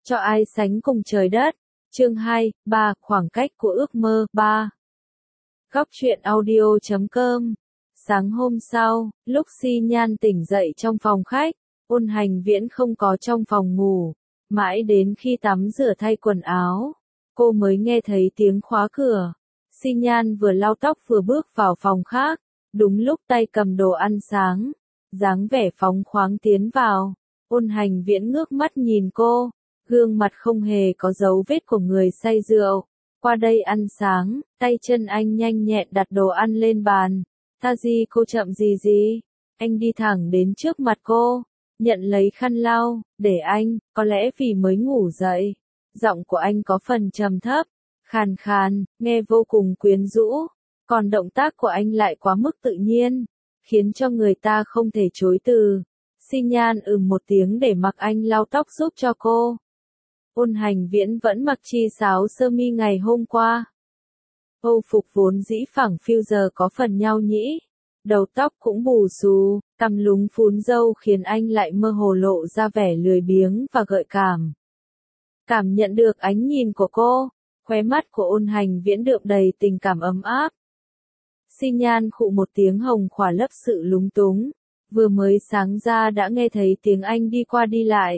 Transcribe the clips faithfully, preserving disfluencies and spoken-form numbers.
cho ai sánh cùng trời đất. Chương hai, ba, khoảng cách của ước mơ, ba. Góc truyện audio chấm com. Sáng hôm sau, lúc Xi Nhan tỉnh dậy trong phòng khách, Ôn Hành Viễn không có trong phòng ngủ, mãi đến khi tắm rửa thay quần áo, cô mới nghe thấy tiếng khóa cửa. Xi Nhan vừa lau tóc vừa bước vào phòng khác, đúng lúc tay cầm đồ ăn sáng, dáng vẻ phóng khoáng tiến vào. Ôn Hành Viễn ngước mắt nhìn cô, gương mặt không hề có dấu vết của người say rượu. Qua đây ăn sáng, tay chân anh nhanh nhẹn đặt đồ ăn lên bàn. Ta gì cô chậm gì gì? Anh đi thẳng đến trước mặt cô, nhận lấy khăn lau, để anh, có lẽ vì mới ngủ dậy. Giọng của anh có phần trầm thấp, khàn khàn, nghe vô cùng quyến rũ, còn động tác của anh lại quá mức tự nhiên, khiến cho người ta không thể chối từ. Xi Nhan ừm một tiếng để mặc anh lau tóc giúp cho cô. Ôn Hành Viễn vẫn mặc chi sáo sơ mi ngày hôm qua. Âu phục vốn dĩ phẳng phiu giờ có phần nhao nhĩ, đầu tóc cũng bù xù, cằm lúng phún râu khiến anh lại mơ hồ lộ ra vẻ lười biếng và gợi cảm. Cảm nhận được ánh nhìn của cô, khóe mắt của Ôn Hành Viễn đượm đầy tình cảm ấm áp. Xi Nhan khụ một tiếng hồng khỏa lấp sự lúng túng, vừa mới sáng ra đã nghe thấy tiếng anh đi qua đi lại.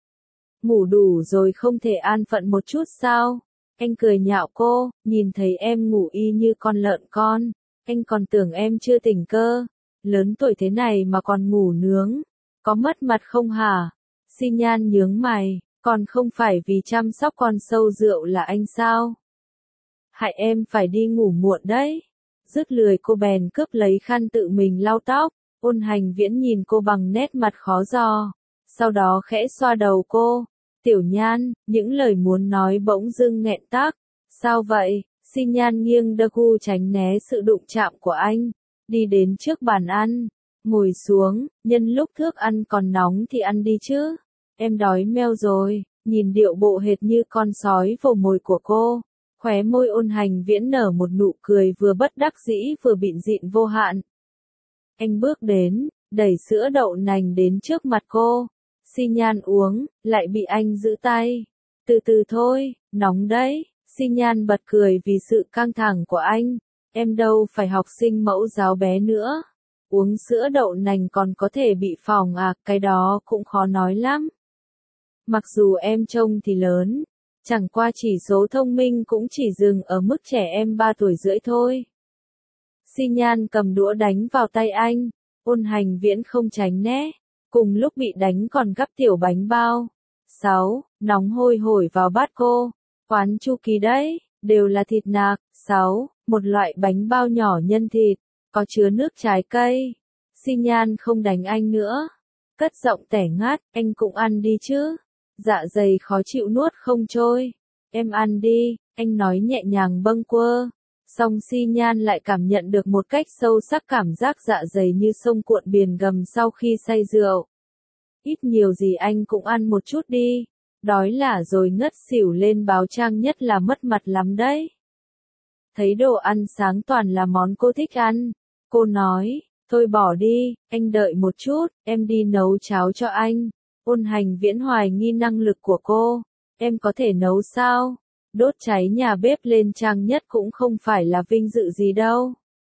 Ngủ đủ rồi không thể an phận một chút sao? Anh cười nhạo cô, nhìn thấy em ngủ y như con lợn con, anh còn tưởng em chưa tỉnh cơ, lớn tuổi thế này mà còn ngủ nướng, có mất mặt không hả? Xi Nhan nhướng mày, còn không phải vì chăm sóc con sâu rượu là anh sao? Hại em phải đi ngủ muộn đấy. Dứt lười cô bèn cướp lấy khăn tự mình lau tóc. Ôn Hành Viễn nhìn cô bằng nét mặt khó dò, sau đó khẽ xoa đầu cô. Tiểu Nhan, những lời muốn nói bỗng dưng nghẹn tắc. Sao vậy? Xi Nhan nghiêng đơ gu tránh né sự đụng chạm của anh, đi đến trước bàn ăn, ngồi xuống, nhân lúc thức ăn còn nóng thì ăn đi chứ. Em đói meo rồi. Nhìn điệu bộ hệt như con sói vồ mồi của cô, khóe môi Ôn Hành Viễn nở một nụ cười vừa bất đắc dĩ vừa bịn dịn vô hạn. Anh bước đến, đẩy sữa đậu nành đến trước mặt cô. Xi Nhan uống, lại bị anh giữ tay. Từ từ thôi, nóng đấy. Xi Nhan bật cười vì sự căng thẳng của anh. Em đâu phải học sinh mẫu giáo bé nữa. Uống sữa đậu nành còn có thể bị phỏng à, cái đó cũng khó nói lắm. Mặc dù em trông thì lớn, chẳng qua chỉ số thông minh cũng chỉ dừng ở mức trẻ em ba tuổi rưỡi thôi. Xi Nhan cầm đũa đánh vào tay anh, Ôn Hành Viễn không tránh né, cùng lúc bị đánh còn gắp tiểu bánh bao. Sáu, nóng hôi hổi vào bát cô, quán Chu Kỳ đấy, đều là thịt nạc. Sáu, một loại bánh bao nhỏ nhân thịt, có chứa nước trái cây. Xi Nhan không đánh anh nữa, cất giọng tẻ ngát, anh cũng ăn đi chứ. Dạ dày khó chịu nuốt không trôi. Em ăn đi, anh nói nhẹ nhàng bâng quơ. Song Xi Nhan lại cảm nhận được một cách sâu sắc cảm giác dạ dày như sông cuộn biển gầm sau khi say rượu. Ít nhiều gì anh cũng ăn một chút đi. Đói là rồi ngất xỉu lên báo trang nhất là mất mặt lắm đấy. Thấy đồ ăn sáng toàn là món cô thích ăn, cô nói, thôi bỏ đi, anh đợi một chút, em đi nấu cháo cho anh. Ôn Hành Viễn hoài nghi năng lực của cô. Em có thể nấu sao? Đốt cháy nhà bếp lên trang nhất cũng không phải là vinh dự gì đâu.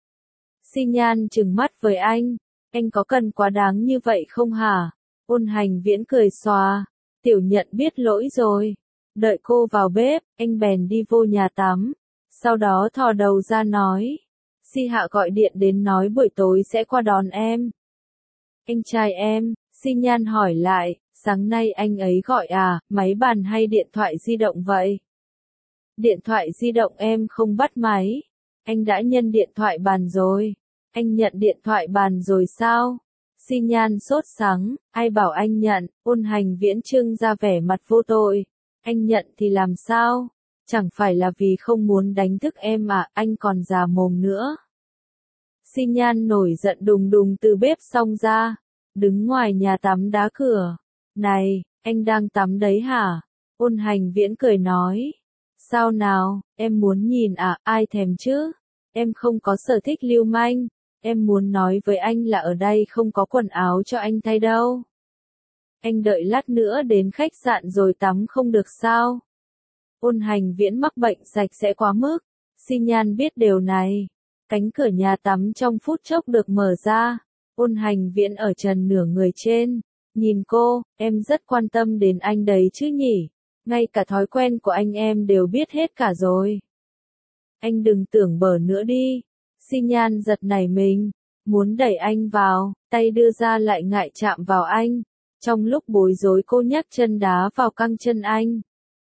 Xi Nhan trừng mắt với anh. Anh có cần quá đáng như vậy không hả? Ôn Hành Viễn cười xòa. Tiểu Nhận biết lỗi rồi. Đợi cô vào bếp, anh bèn đi vô nhà tắm. Sau đó thò đầu ra nói. Xi Hạ gọi điện đến nói buổi tối sẽ qua đón em. Anh trai em, Xi Nhan hỏi lại, sáng nay anh ấy gọi à, máy bàn hay điện thoại di động vậy? Điện thoại di động em không bắt máy. Anh đã nhân điện thoại bàn rồi. Anh nhận điện thoại bàn rồi sao? Xi Nhan sốt sắng, ai bảo anh nhận? Ôn Hành Viễn trưng ra vẻ mặt vô tội. Anh nhận thì làm sao? Chẳng phải là vì không muốn đánh thức em à, anh còn già mồm nữa. Xi Nhan nổi giận đùng đùng từ bếp xong ra, đứng ngoài nhà tắm đá cửa. Này, anh đang tắm đấy hả? Ôn Hành Viễn cười nói. Sao nào, em muốn nhìn à, ai thèm chứ? Em không có sở thích lưu manh. Em muốn nói với anh là ở đây không có quần áo cho anh thay đâu. Anh đợi lát nữa đến khách sạn rồi tắm không được sao? Ôn Hành Viễn mắc bệnh sạch sẽ quá mức. Xi Nhan biết điều này. Cánh cửa nhà tắm trong phút chốc được mở ra. Ôn Hành Viễn ở trần nửa người trên. Nhìn cô, em rất quan tâm đến anh đấy chứ nhỉ? Ngay cả thói quen của anh em đều biết hết cả rồi. Anh đừng tưởng bở nữa đi. Xi Nhan giật nảy mình, muốn đẩy anh vào, tay đưa ra lại ngại chạm vào anh. Trong lúc bối rối cô nhấc chân đá vào căng chân anh.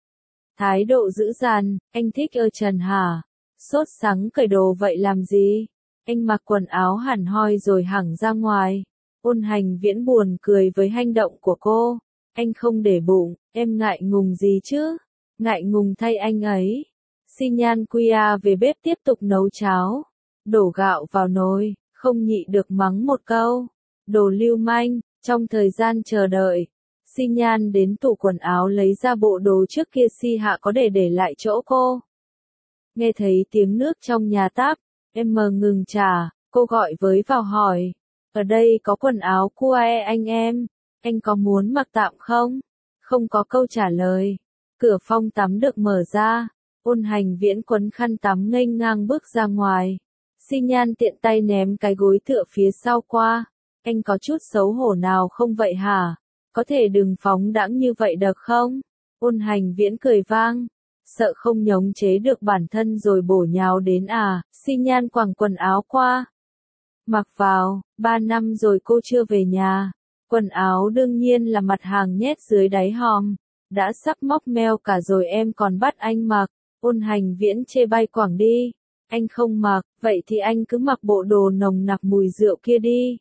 Thái độ dữ dằn, anh thích ơ Trần hả? Sốt sắng cởi đồ vậy làm gì? Anh mặc quần áo hẳn hoi rồi hẳn ra ngoài. Ôn Hành Viễn buồn cười với hành động của cô. Anh không để bụng, em ngại ngùng gì chứ? Ngại ngùng thay anh ấy. Xi Nhan Quia về bếp tiếp tục nấu cháo. Đổ gạo vào nồi, không nhị được mắng một câu. Đồ lưu manh. Trong thời gian chờ đợi, Xi Nhan đến tủ quần áo lấy ra bộ đồ trước kia Si Hạ có để để lại chỗ cô. Nghe thấy tiếng nước trong nhà táp, em mờ ngừng trà, cô gọi với vào hỏi. Ở đây có quần áo của anh em, anh có muốn mặc tạm không? Không có câu trả lời. Cửa phòng tắm được mở ra, Ôn Hành Viễn quấn khăn tắm nghênh ngang bước ra ngoài. Xi Nhan tiện tay ném cái gối tựa phía sau qua. Anh có chút xấu hổ nào không vậy hả? Có thể đừng phóng đãng như vậy được không? Ôn Hành Viễn cười vang. Sợ không nhống chế được bản thân rồi bổ nhào đến à? Xi Nhan quàng quần áo qua. Mặc vào, ba năm rồi cô chưa về nhà. Quần áo đương nhiên là mặt hàng nhét dưới đáy hòm. Đã sắp móc meo cả rồi em còn bắt anh mặc. Ôn Hành Viễn chê bai quảng đi. Anh không mặc, vậy thì anh cứ mặc bộ đồ nồng nặc mùi rượu kia đi.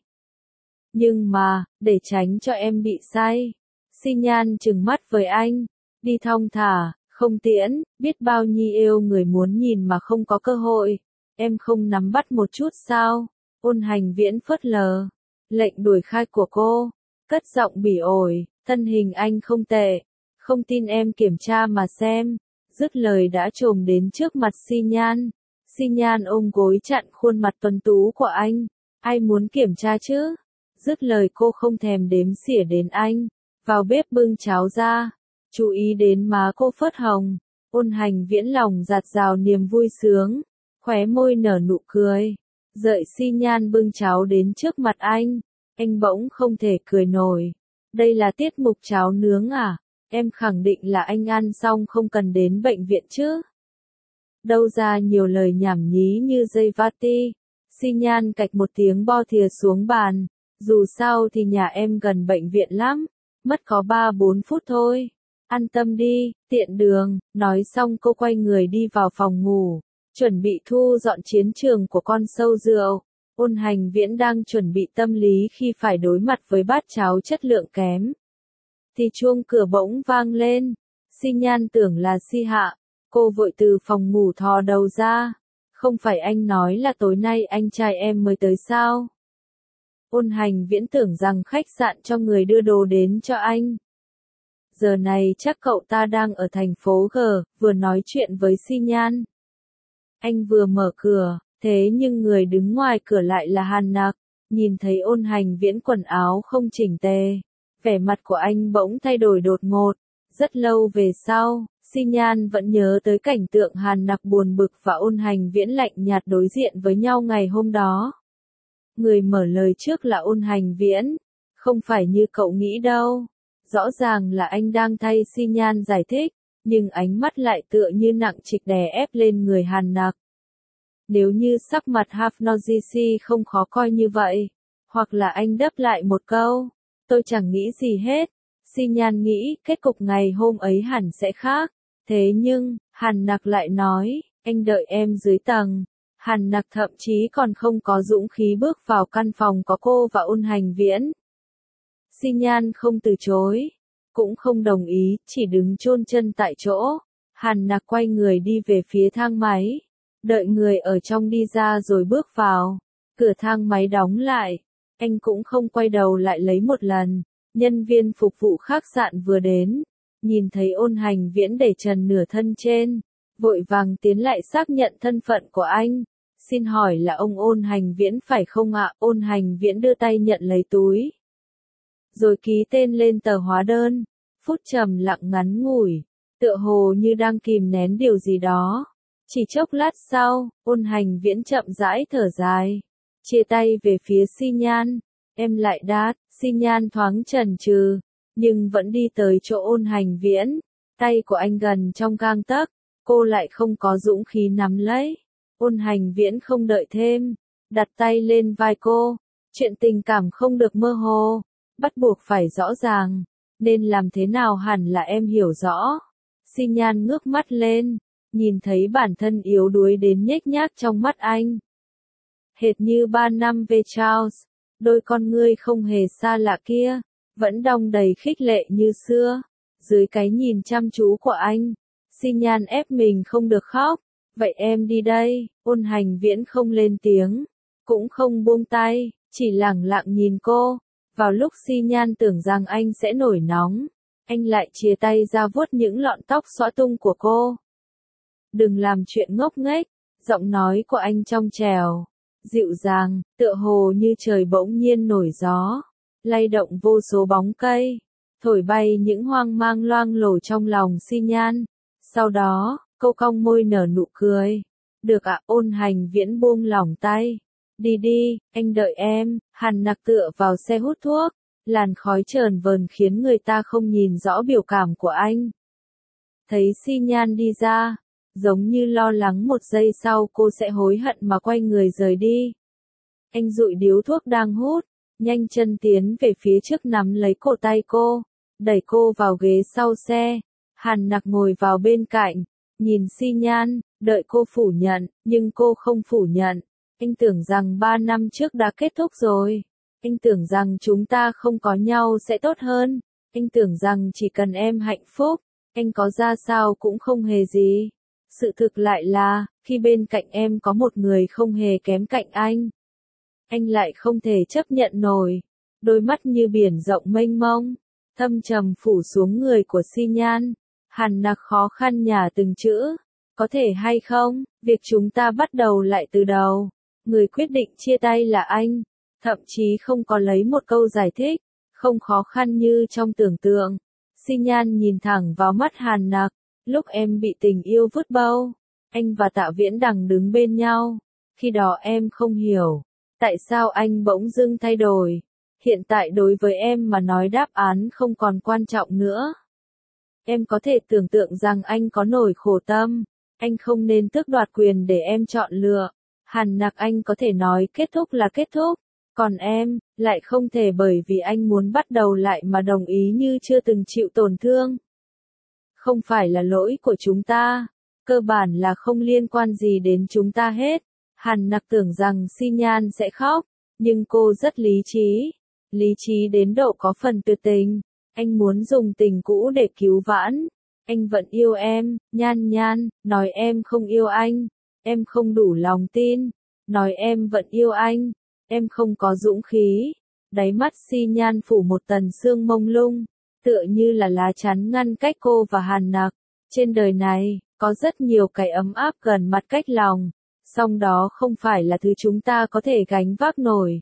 Nhưng mà, để tránh cho em bị say. Xi Nhan trừng mắt với anh. Đi thong thả, không tiễn, biết bao nhi yêu người muốn nhìn mà không có cơ hội. Em không nắm bắt một chút sao? Ôn Hành Viễn phớt lờ. Lệnh đuổi khai của cô. Cất giọng bỉ ổi, thân hình anh không tệ. Không tin em kiểm tra mà xem. Dứt lời đã trồm đến trước mặt Xi Nhan. Xi Nhan ôm gối chặn khuôn mặt tuấn tú của anh. Ai muốn kiểm tra chứ? Dứt lời cô không thèm đếm xỉa đến anh. Vào bếp bưng cháo ra. Chú ý đến má cô phớt hồng. Ôn Hành Viễn lòng dạt dào niềm vui sướng. Khóe môi nở nụ cười. Đợi Xi Nhan bưng cháo đến trước mặt anh. Anh bỗng không thể cười nổi. Đây là tiết mục cháo nướng à? Em khẳng định là anh ăn xong không cần đến bệnh viện chứ? Đâu ra nhiều lời nhảm nhí như dây vati. Xi Nhan cạch một tiếng bo thìa xuống bàn. Dù sao thì nhà em gần bệnh viện lắm. Mất có ba bốn phút thôi. An tâm đi, tiện đường. Nói xong cô quay người đi vào phòng ngủ. Chuẩn bị thu dọn chiến trường của con sâu rượu. Ôn Hành Viễn đang chuẩn bị tâm lý khi phải đối mặt với bát cháo chất lượng kém. Thì chuông cửa bỗng vang lên. Xi Nhan tưởng là Si Hạ. Cô vội từ phòng ngủ thò đầu ra. Không phải anh nói là tối nay anh trai em mới tới sao? Ôn Hành Viễn tưởng rằng khách sạn cho người đưa đồ đến cho anh. Giờ này chắc cậu ta đang ở thành phố G, vừa nói chuyện với Xi Nhan. Anh vừa mở cửa, thế nhưng người đứng ngoài cửa lại là Hàn Nặc. Nhìn thấy Ôn Hành Viễn quần áo không chỉnh tề. Vẻ mặt của anh bỗng thay đổi đột ngột. Rất lâu về sau, Xi Nhan vẫn nhớ tới cảnh tượng Hàn Nặc buồn bực và Ôn Hành Viễn lạnh nhạt đối diện với nhau ngày hôm đó. Người mở lời trước là Ôn Hành Viễn. Không phải như cậu nghĩ đâu. Rõ ràng là anh đang thay Xi Nhan giải thích, nhưng ánh mắt lại tựa như nặng trịch đè ép lên người Hàn Nặc. Nếu như sắc mặt Hafnozisi không khó coi như vậy, hoặc là anh đáp lại một câu, tôi chẳng nghĩ gì hết. Xi Nhan nghĩ kết cục ngày hôm ấy hẳn sẽ khác. Thế nhưng, Hàn Nặc lại nói, anh đợi em dưới tầng. Hàn Nặc thậm chí còn không có dũng khí bước vào căn phòng có cô và Ôn Hành Viễn. Xi Nhan không từ chối, cũng không đồng ý, chỉ đứng chôn chân tại chỗ. Hàn Nặc quay người đi về phía thang máy, đợi người ở trong đi ra rồi bước vào. Cửa thang máy đóng lại, anh cũng không quay đầu lại lấy một lần. Nhân viên phục vụ khách sạn vừa đến, nhìn thấy Ôn Hành Viễn để trần nửa thân trên, vội vàng tiến lại xác nhận thân phận của anh. Xin hỏi là ông Ôn Hành Viễn phải không ạ? Ôn Hành Viễn đưa tay nhận lấy túi rồi ký tên lên tờ hóa đơn. Phút trầm lặng ngắn ngủi, tựa hồ như đang kìm nén điều gì đó. Chỉ chốc lát sau, Ôn Hành Viễn chậm rãi thở dài, chia tay về phía Xi Nhan. Em lại đát, Xi Nhan thoáng chần chừ, nhưng vẫn đi tới chỗ Ôn Hành Viễn. Tay của anh gần trong gang tấc, cô lại không có dũng khí nắm lấy. Ôn Hành Viễn không đợi thêm, đặt tay lên vai cô. Chuyện tình cảm không được mơ hồ, bắt buộc phải rõ ràng, nên làm thế nào hẳn là em hiểu rõ. Xi Nhan ngước mắt lên, nhìn thấy bản thân yếu đuối đến nhếch nhác trong mắt anh. Hệt như ba năm về Charles, đôi con ngươi không hề xa lạ kia, vẫn đong đầy khích lệ như xưa. Dưới cái nhìn chăm chú của anh, Xi Nhan ép mình không được khóc. Vậy em đi đây. Ôn Hành Viễn không lên tiếng, cũng không buông tay, chỉ lẳng lặng nhìn cô. Vào lúc Xi Nhan tưởng rằng anh sẽ nổi nóng, anh lại chìa tay ra vuốt những lọn tóc xõa tung của cô. Đừng làm chuyện ngốc nghếch. Giọng nói của anh trong trẻo, dịu dàng, tựa hồ như trời bỗng nhiên nổi gió, lay động vô số bóng cây, thổi bay những hoang mang loang lổ trong lòng Xi Nhan. Sau đó, cô cong môi nở nụ cười. Được ạ. Ôn Hành Viễn buông lỏng tay. Đi đi, anh đợi em. Hàn Nặc tựa vào xe hút thuốc, làn khói chờn vờn khiến người ta không nhìn rõ biểu cảm của anh. Thấy Xi Nhan đi ra, giống như lo lắng một giây sau cô sẽ hối hận mà quay người rời đi. Anh dụi điếu thuốc đang hút, nhanh chân tiến về phía trước nắm lấy cổ tay cô, đẩy cô vào ghế sau xe. Hàn Nặc ngồi vào bên cạnh, nhìn Xi Nhan, đợi cô phủ nhận, nhưng cô không phủ nhận. Anh tưởng rằng ba năm trước đã kết thúc rồi. Anh tưởng rằng chúng ta không có nhau sẽ tốt hơn. Anh tưởng rằng chỉ cần em hạnh phúc, anh có ra sao cũng không hề gì. Sự thực lại là, khi bên cạnh em có một người không hề kém cạnh anh, anh lại không thể chấp nhận nổi. Đôi mắt như biển rộng mênh mông, thâm trầm phủ xuống người của Xi Nhan. Hàn Nặc khó khăn nhả từng chữ. Có thể hay không, việc chúng ta bắt đầu lại từ đầu. Người quyết định chia tay là anh. Thậm chí không có lấy một câu giải thích, không khó khăn như trong tưởng tượng. Xi Nhan nhìn thẳng vào mắt Hàn Nặc. Lúc em bị tình yêu vứt bâu, anh và Tạ Viễn Đằng đứng bên nhau. Khi đó em không hiểu, tại sao anh bỗng dưng thay đổi. Hiện tại đối với em mà nói đáp án không còn quan trọng nữa. Em có thể tưởng tượng rằng anh có nỗi khổ tâm. Anh không nên tước đoạt quyền để em chọn lựa. Hàn Nặc, anh có thể nói kết thúc là kết thúc. Còn em, lại không thể bởi vì anh muốn bắt đầu lại mà đồng ý như chưa từng chịu tổn thương. Không phải là lỗi của chúng ta. Cơ bản là không liên quan gì đến chúng ta hết. Hàn Nặc tưởng rằng Xi Nhan sẽ khóc, nhưng cô rất lý trí. Lý trí đến độ có phần tuyệt tình. Anh muốn dùng tình cũ để cứu vãn. Anh vẫn yêu em. Nhan Nhan, nói em không yêu anh. Em không đủ lòng tin. Nói em vẫn yêu anh. Em không có dũng khí. Đáy mắt Xi Nhan phủ một tầng sương mông lung, tựa như là lá chắn ngăn cách cô và Hàn Nặc. Trên đời này, có rất nhiều cái ấm áp gần mặt cách lòng, song đó không phải là thứ chúng ta có thể gánh vác nổi.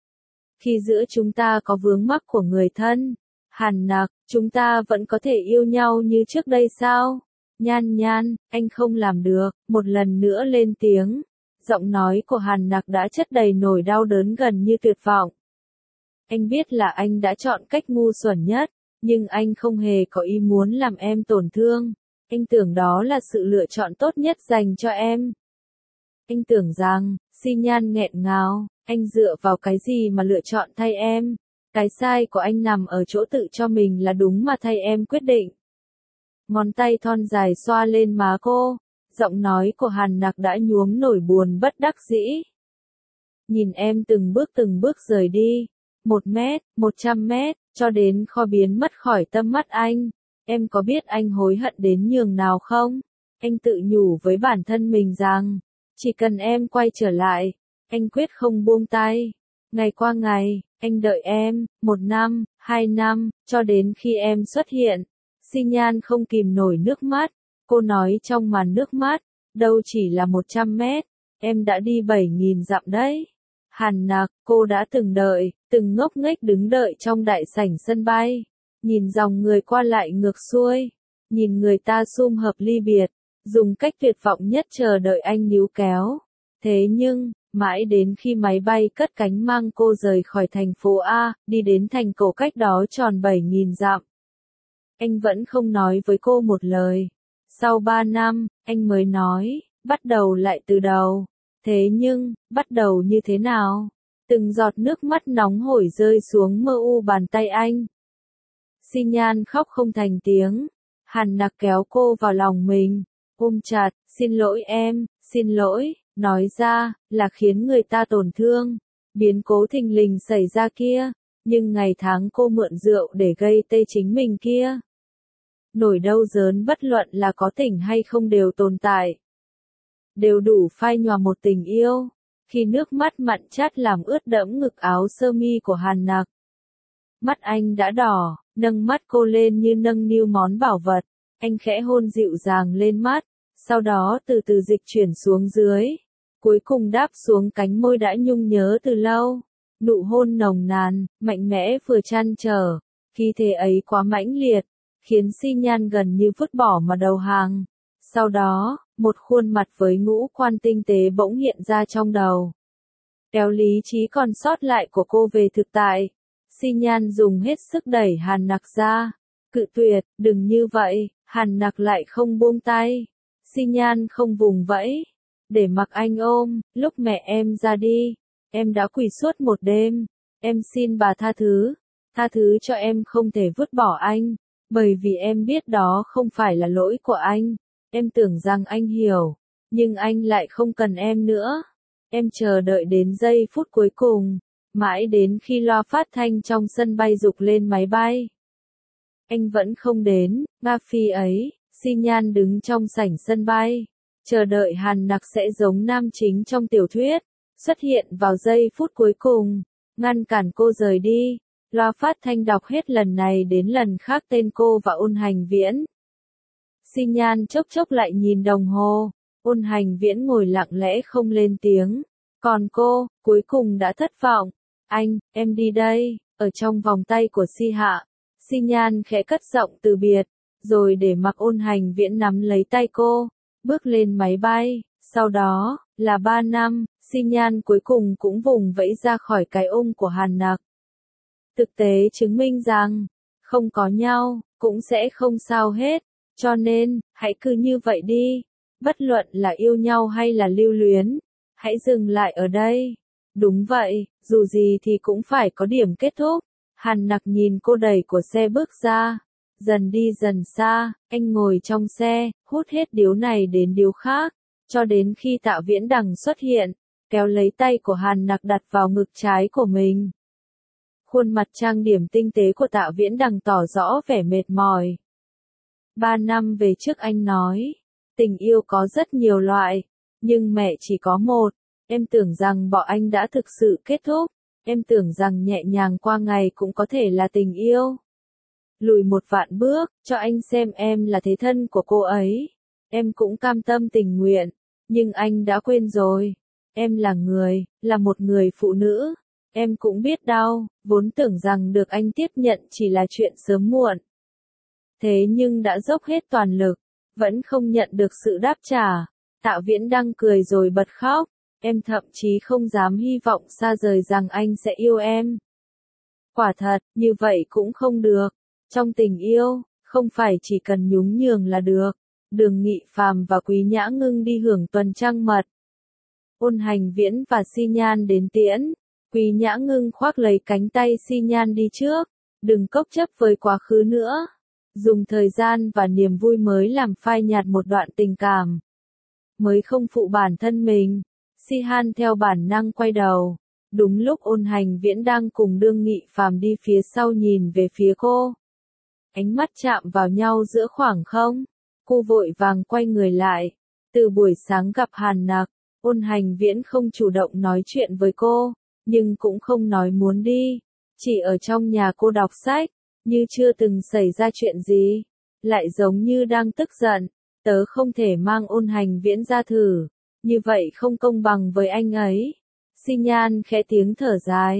Khi giữa chúng ta có vướng mắc của người thân, Hàn Nặc, chúng ta vẫn có thể yêu nhau như trước đây sao? Nhan Nhan, anh không làm được. Một lần nữa lên tiếng. Giọng nói của Hàn Nặc đã chất đầy nỗi đau đớn gần như tuyệt vọng. Anh biết là anh đã chọn cách ngu xuẩn nhất, nhưng anh không hề có ý muốn làm em tổn thương. Anh tưởng đó là sự lựa chọn tốt nhất dành cho em. Anh tưởng rằng, Xi Nhan nghẹn ngào, anh dựa vào cái gì mà lựa chọn thay em? Cái sai của anh nằm ở chỗ tự cho mình là đúng mà thay em quyết định. Ngón tay thon dài xoa lên má cô, giọng nói của Hàn Nặc đã nhuốm nổi buồn bất đắc dĩ. Nhìn em từng bước từng bước rời đi, một mét, một trăm mét, cho đến kho biến mất khỏi tâm mắt anh. Em có biết anh hối hận đến nhường nào không? Anh tự nhủ với bản thân mình rằng, chỉ cần em quay trở lại, anh quyết không buông tay. Ngày qua ngày, anh đợi em, một năm, hai năm, cho đến khi em xuất hiện. Xi Nhan không kìm nổi nước mắt, cô nói trong màn nước mắt, đâu chỉ là một trăm mét, em đã đi bảy nghìn dặm đấy. Hàn Nặc, cô đã từng đợi, từng ngốc nghếch đứng đợi trong đại sảnh sân bay, nhìn dòng người qua lại ngược xuôi, nhìn người ta sum họp ly biệt, dùng cách tuyệt vọng nhất chờ đợi anh níu kéo. Thế nhưng, mãi đến khi máy bay cất cánh mang cô rời khỏi thành phố A, đi đến thành cổ cách đó tròn bảy nghìn dặm, anh vẫn không nói với cô một lời. Sau ba năm, anh mới nói, bắt đầu lại từ đầu. Thế nhưng, bắt đầu như thế nào? Từng giọt nước mắt nóng hổi rơi xuống mơ u bàn tay anh. Xi Nhan khóc không thành tiếng. Hàn Nặc kéo cô vào lòng mình, ôm chặt, xin lỗi em, xin lỗi, nói ra, là khiến người ta tổn thương. Biến cố thình lình xảy ra kia, nhưng ngày tháng cô mượn rượu để gây tê chính mình kia. Nổi đau đớn bất luận là có tỉnh hay không đều tồn tại. Đều đủ phai nhòa một tình yêu. Khi nước mắt mặn chát làm ướt đẫm ngực áo sơ mi của Hàn Nặc. Mắt anh đã đỏ, nâng mắt cô lên như nâng niu món bảo vật. Anh khẽ hôn dịu dàng lên mắt, sau đó từ từ dịch chuyển xuống dưới. Cuối cùng đáp xuống cánh môi đã nhung nhớ từ lâu. Nụ hôn nồng nàn, mạnh mẽ vừa trăn trở. Khí thế ấy quá mãnh liệt, khiến Xi Nhan gần như vứt bỏ mà đầu hàng. Sau đó, một khuôn mặt với ngũ quan tinh tế bỗng hiện ra trong đầu. Kéo lý trí còn sót lại của cô về thực tại. Xi Nhan dùng hết sức đẩy Hàn Nặc ra. Cự tuyệt, đừng như vậy. Hàn Nặc lại không buông tay. Xi Nhan không vùng vẫy, để mặc anh ôm. Lúc mẹ em ra đi, em đã quỳ suốt một đêm. Em xin bà tha thứ. Tha thứ cho em không thể vứt bỏ anh. Bởi vì em biết đó không phải là lỗi của anh. Em tưởng rằng anh hiểu, nhưng anh lại không cần em nữa. Em chờ đợi đến giây phút cuối cùng, mãi đến khi loa phát thanh trong sân bay rục lên máy bay. Anh vẫn không đến. Ba phi ấy, Xi Nhan đứng trong sảnh sân bay, chờ đợi Hàn Nặc sẽ giống nam chính trong tiểu thuyết, xuất hiện vào giây phút cuối cùng, ngăn cản cô rời đi. Loa phát thanh đọc hết lần này đến lần khác tên cô và Ôn Hành Viễn. Xi Nhan chốc chốc lại nhìn đồng hồ, Ôn Hành Viễn ngồi lặng lẽ không lên tiếng. Còn cô, cuối cùng đã thất vọng. Anh, em đi đây, ở trong vòng tay của Si Hạ. Xi Nhan khẽ cất giọng từ biệt, rồi để mặc Ôn Hành Viễn nắm lấy tay cô, bước lên máy bay. Sau đó, là ba năm, Xi Nhan cuối cùng cũng vùng vẫy ra khỏi cái ôm của Hàn Nặc. Thực tế chứng minh rằng, không có nhau, cũng sẽ không sao hết. Cho nên, hãy cứ như vậy đi. Bất luận là yêu nhau hay là lưu luyến, hãy dừng lại ở đây. Đúng vậy, dù gì thì cũng phải có điểm kết thúc. Hàn Nặc nhìn cô đẩy của xe bước ra. Dần đi dần xa, anh ngồi trong xe, hút hết điếu này đến điếu khác, cho đến khi Tạ Viễn Đằng xuất hiện, kéo lấy tay của Hàn Nặc đặt vào ngực trái của mình. Khuôn mặt trang điểm tinh tế của Tạ Viễn Đằng tỏ rõ vẻ mệt mỏi. Ba năm về trước anh nói, tình yêu có rất nhiều loại, nhưng mẹ chỉ có một. Em tưởng rằng bọn anh đã thực sự kết thúc. Em tưởng rằng nhẹ nhàng qua ngày cũng có thể là tình yêu. Lùi một vạn bước, cho anh xem em là thế thân của cô ấy. Em cũng cam tâm tình nguyện, nhưng anh đã quên rồi. Em là người, là một người phụ nữ. Em cũng biết đau, vốn tưởng rằng được anh tiếp nhận chỉ là chuyện sớm muộn. Thế nhưng đã dốc hết toàn lực, vẫn không nhận được sự đáp trả. Tạ Viễn Đăng cười rồi bật khóc. Em thậm chí không dám hy vọng xa rời rằng anh sẽ yêu em. Quả thật, như vậy cũng không được. Trong tình yêu, không phải chỉ cần nhún nhường là được. Đường Nghị Phàm và Quý Nhã Ngưng đi hưởng tuần trăng mật. Ôn Hành Viễn và Xi Nhan đến tiễn. Quý Nhã Ngưng khoác lấy cánh tay Xi Nhan đi trước. Đừng cốc chấp với quá khứ nữa. Dùng thời gian và niềm vui mới làm phai nhạt một đoạn tình cảm. Mới không phụ bản thân mình. Si Han theo bản năng quay đầu. Đúng lúc Ôn Hành Viễn đang cùng Đương Nghị Phàm đi phía sau nhìn về phía cô. Ánh mắt chạm vào nhau giữa khoảng không. Cô vội vàng quay người lại. Từ buổi sáng gặp Hàn Nặc, Ôn Hành Viễn không chủ động nói chuyện với cô, nhưng cũng không nói muốn đi. Chỉ ở trong nhà cô đọc sách, như chưa từng xảy ra chuyện gì. Lại giống như đang tức giận. Tớ không thể mang Ôn Hành Viễn ra thử. Như vậy không công bằng với anh ấy. Xi Nhan khẽ tiếng thở dài.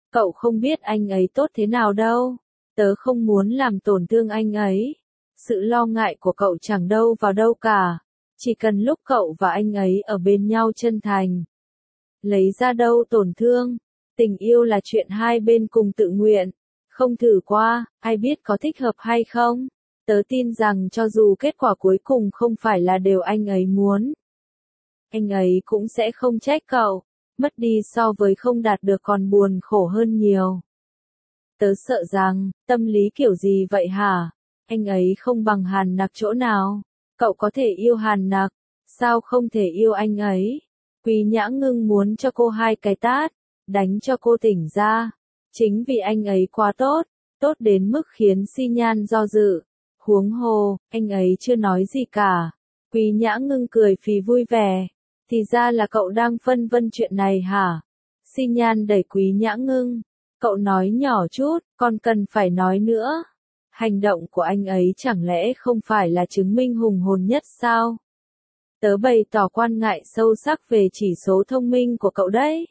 Cậu không biết anh ấy tốt thế nào đâu. Tớ không muốn làm tổn thương anh ấy. Sự lo ngại của cậu chẳng đâu vào đâu cả. Chỉ cần lúc cậu và anh ấy ở bên nhau chân thành. Lấy ra đâu tổn thương. Tình yêu là chuyện hai bên cùng tự nguyện. Không thử qua, ai biết có thích hợp hay không. Tớ tin rằng cho dù kết quả cuối cùng không phải là điều anh ấy muốn, anh ấy cũng sẽ không trách cậu. Mất đi so với không đạt được còn buồn khổ hơn nhiều. Tớ sợ rằng, tâm lý kiểu gì vậy hả? Anh ấy không bằng Hàn Nặc chỗ nào. Cậu có thể yêu Hàn Nặc, sao không thể yêu anh ấy? Quý Nhã Ngưng muốn cho cô hai cái tát, đánh cho cô tỉnh ra. Chính vì anh ấy quá tốt, tốt đến mức khiến Si Nhan do dự. Huống hồ, anh ấy chưa nói gì cả. Quý Nhã Ngưng cười phì vui vẻ. Thì ra là cậu đang phân vân chuyện này hả? Si Nhan đẩy Quý Nhã Ngưng. Cậu nói nhỏ chút, còn cần phải nói nữa. Hành động của anh ấy chẳng lẽ không phải là chứng minh hùng hồn nhất sao? Tớ bày tỏ quan ngại sâu sắc về chỉ số thông minh của cậu đấy.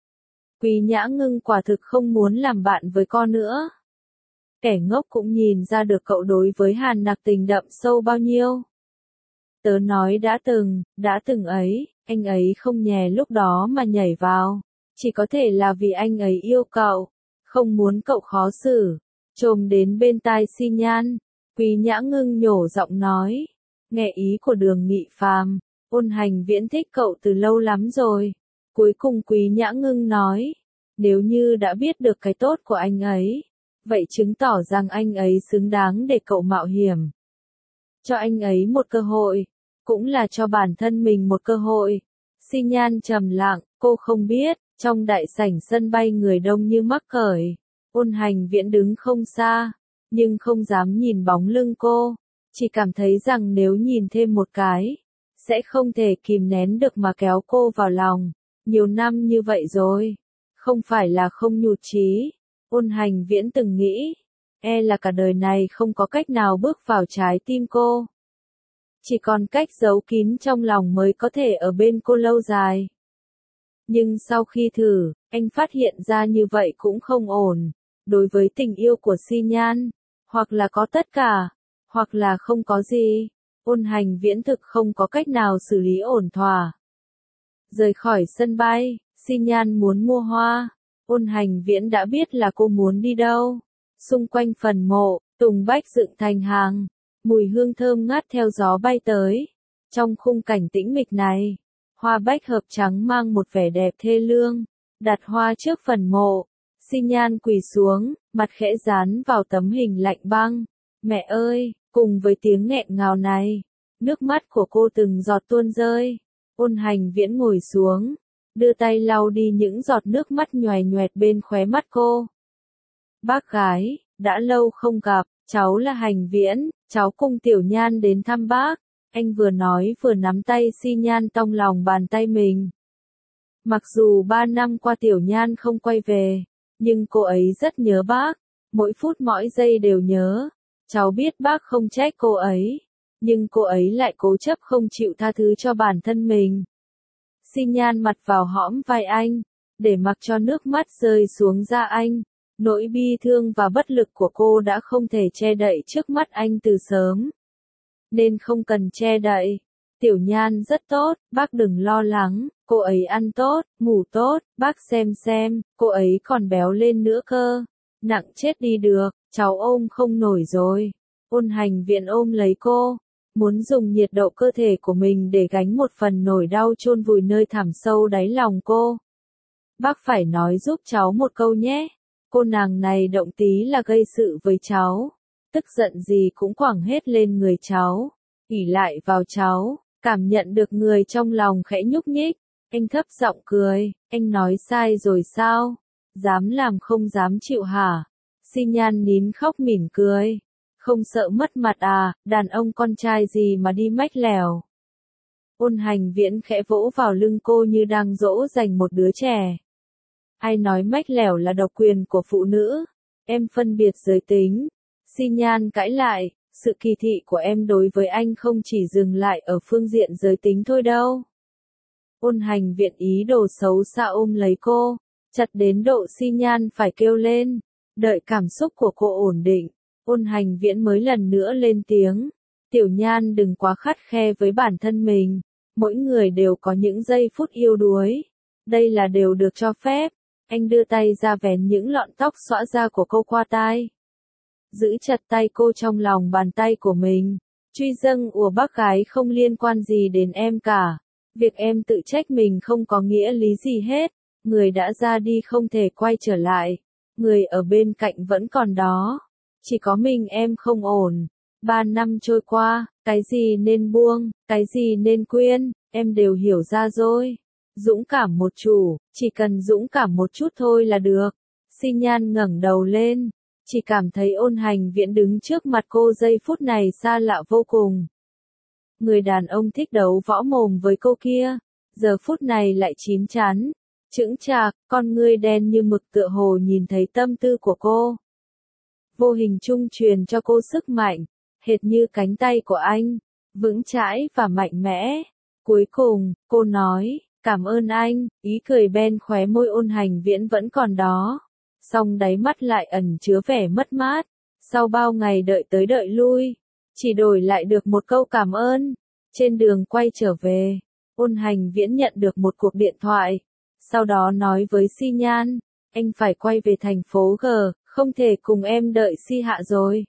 Quý Nhã Ngưng quả thực không muốn làm bạn với con nữa. Kẻ ngốc cũng nhìn ra được cậu đối với Hàn Nặc tình đậm sâu bao nhiêu. Tớ nói đã từng, đã từng ấy, anh ấy không nhè lúc đó mà nhảy vào. Chỉ có thể là vì anh ấy yêu cậu, không muốn cậu khó xử. Trồm đến bên tai Si Nhan, Quý Nhã Ngưng nhổ giọng nói. Nghe ý của Đường Nghị Phàm, Ôn Hành Viễn thích cậu từ lâu lắm rồi. Cuối cùng Quý Nhã Ngưng nói, nếu như đã biết được cái tốt của anh ấy, vậy chứng tỏ rằng anh ấy xứng đáng để cậu mạo hiểm. Cho anh ấy một cơ hội, cũng là cho bản thân mình một cơ hội. Si Nhan trầm lặng, cô không biết, trong đại sảnh sân bay người đông như mắc cởi. Ôn Hành Viễn đứng không xa, nhưng không dám nhìn bóng lưng cô, chỉ cảm thấy rằng nếu nhìn thêm một cái, sẽ không thể kìm nén được mà kéo cô vào lòng. Nhiều năm như vậy rồi, không phải là không nhụt chí. Ôn Hành Viễn từng nghĩ, e là cả đời này không có cách nào bước vào trái tim cô. Chỉ còn cách giấu kín trong lòng mới có thể ở bên cô lâu dài. Nhưng sau khi thử, anh phát hiện ra như vậy cũng không ổn. Đối với tình yêu của Si Nhan, hoặc là có tất cả, hoặc là không có gì. Ôn Hành Viễn thực không có cách nào xử lý ổn thỏa. Rời khỏi sân bay, Si Nhan muốn mua hoa. Ôn Hành Viễn đã biết là cô muốn đi đâu. Xung quanh phần mộ, tùng bách dựng thành hàng. Mùi hương thơm ngát theo gió bay tới. Trong khung cảnh tĩnh mịch này, hoa bách hợp trắng mang một vẻ đẹp thê lương. Đặt hoa trước phần mộ, Si Nhan quỳ xuống, mặt khẽ dán vào tấm hình lạnh băng. Mẹ ơi, cùng với tiếng nghẹn ngào này, nước mắt của cô từng giọt tuôn rơi. Ôn Hành Viễn ngồi xuống, đưa tay lau đi những giọt nước mắt nhoài nhoẹt bên khóe mắt cô. Bác gái, đã lâu không gặp, cháu là Hành Viễn, cháu cùng Tiểu Nhan đến thăm bác. Anh vừa nói vừa nắm tay Si Nhan trong lòng bàn tay mình. Mặc dù ba năm qua Tiểu Nhan không quay về, nhưng cô ấy rất nhớ bác, mỗi phút mỗi giây đều nhớ. Cháu biết bác không trách cô ấy, nhưng cô ấy lại cố chấp không chịu tha thứ cho bản thân mình. Si Nhan mặt vào hõm vai anh, để mặc cho nước mắt rơi xuống da anh. Nỗi bi thương và bất lực của cô đã không thể che đậy trước mắt anh từ sớm. Nên không cần che đậy. Tiểu Nhan rất tốt, bác đừng lo lắng, cô ấy ăn tốt, ngủ tốt, bác xem xem, cô ấy còn béo lên nữa cơ. Nặng chết đi được, cháu ôm không nổi rồi. Ôn Hành Viễn ôm lấy cô, muốn dùng nhiệt độ cơ thể của mình để gánh một phần nỗi đau chôn vùi nơi thẳm sâu đáy lòng cô. Bác phải nói giúp cháu một câu nhé. Cô nàng này động tí là gây sự với cháu. Tức giận gì cũng quẳng hết lên người cháu. ỷ lại vào cháu, cảm nhận được người trong lòng khẽ nhúc nhích. Anh thấp giọng cười, anh nói sai rồi sao? Dám làm không dám chịu hả? Si Nhan nín khóc mỉm cười. Không sợ mất mặt à, đàn ông con trai gì mà đi mách lèo. Ôn Hành Viễn khẽ vỗ vào lưng cô như đang dỗ dành một đứa trẻ. Ai nói mách lèo là độc quyền của phụ nữ? Em phân biệt giới tính. Si Nhan cãi lại, sự kỳ thị của em đối với anh không chỉ dừng lại ở phương diện giới tính thôi đâu. Ôn Hành Viễn ý đồ xấu xa ôm lấy cô, chặt đến độ Xi Nhan phải kêu lên. Đợi cảm xúc của cô ổn định, Ôn Hành Viễn mới lần nữa lên tiếng. Tiểu Nhan đừng quá khắt khe với bản thân mình, mỗi người đều có những giây phút yêu đuối. Đây là đều được cho phép. Anh đưa tay ra vén những lọn tóc xõa ra của cô qua tai. Giữ chặt tay cô trong lòng bàn tay của mình. Truy dâng của bác gái không liên quan gì đến em cả. Việc em tự trách mình không có nghĩa lý gì hết. Người đã ra đi không thể quay trở lại. Người ở bên cạnh vẫn còn đó. Chỉ có mình em không ổn. Ba năm trôi qua, cái gì nên buông, cái gì nên quên, em đều hiểu ra rồi. Dũng cảm một chủ, chỉ cần dũng cảm một chút thôi là được. Xi Nhan ngẩng đầu lên, chỉ cảm thấy Ôn Hành Viễn đứng trước mặt cô giây phút này xa lạ vô cùng. Người đàn ông thích đấu võ mồm với cô kia, giờ phút này lại chín chắn, chững chạc, con ngươi đen như mực tựa hồ nhìn thấy tâm tư của cô. Vô hình trung truyền cho cô sức mạnh, hệt như cánh tay của anh, vững chãi và mạnh mẽ. Cuối cùng, cô nói, cảm ơn anh, ý cười bên khóe môi Ôn Hành Viễn vẫn còn đó. Song đáy mắt lại ẩn chứa vẻ mất mát. Sau bao ngày đợi tới đợi lui, chỉ đổi lại được một câu cảm ơn. Trên đường quay trở về, Ôn Hành Viễn nhận được một cuộc điện thoại. Sau đó nói với Xi Nhan, anh phải quay về thành phố G, không thể cùng em đợi Si Hạ rồi.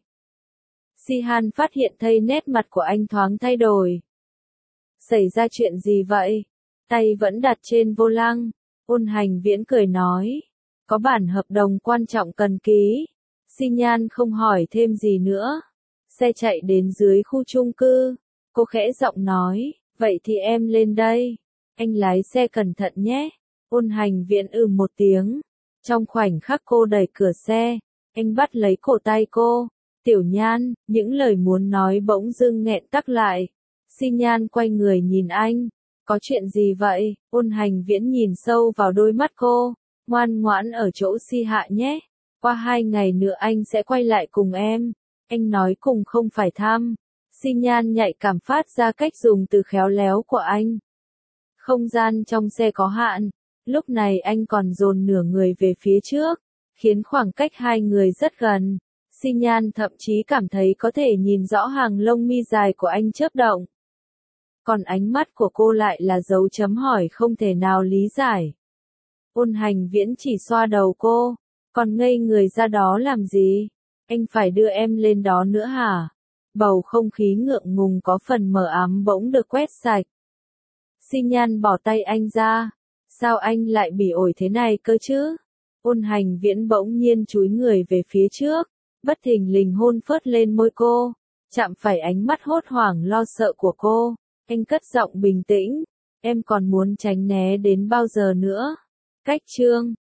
Si Han phát hiện thấy nét mặt của anh thoáng thay đổi. Xảy ra chuyện gì vậy? Tay vẫn đặt trên vô lăng. Ôn Hành Viễn cười nói, có bản hợp đồng quan trọng cần ký. Xi Nhan không hỏi thêm gì nữa. Xe chạy đến dưới khu chung cư. Cô khẽ giọng nói, vậy thì em lên đây. Anh lái xe cẩn thận nhé. Ôn Hành Viễn ừ một tiếng. Trong khoảnh khắc cô đẩy cửa xe, anh bắt lấy cổ tay cô. Tiểu Nhan, những lời muốn nói bỗng dưng nghẹn tắc lại. Xi Nhan quay người nhìn anh. Có chuyện gì vậy? Ôn Hành Viễn nhìn sâu vào đôi mắt cô. Ngoan ngoãn ở chỗ Si Hạ nhé. Qua hai ngày nữa anh sẽ quay lại cùng em. Anh nói cùng không phải thăm. Xi Nhan nhạy cảm phát ra cách dùng từ khéo léo của anh. Không gian trong xe có hạn. Lúc này anh còn dồn nửa người về phía trước, khiến khoảng cách hai người rất gần. Xi Nhan thậm chí cảm thấy có thể nhìn rõ hàng lông mi dài của anh chớp động. Còn ánh mắt của cô lại là dấu chấm hỏi không thể nào lý giải. Ôn Hành Viễn chỉ xoa đầu cô, còn ngây người ra đó làm gì? Anh phải đưa em lên đó nữa hả? Bầu không khí ngượng ngùng có phần mờ ám bỗng được quét sạch. Xi Nhan bỏ tay anh ra. Sao anh lại bị ổi thế này cơ chứ? Ôn Hành Viễn bỗng nhiên chúi người về phía trước, bất thình lình hôn phớt lên môi cô, chạm phải ánh mắt hốt hoảng lo sợ của cô. Anh cất giọng bình tĩnh, em còn muốn tránh né đến bao giờ nữa? Cách chương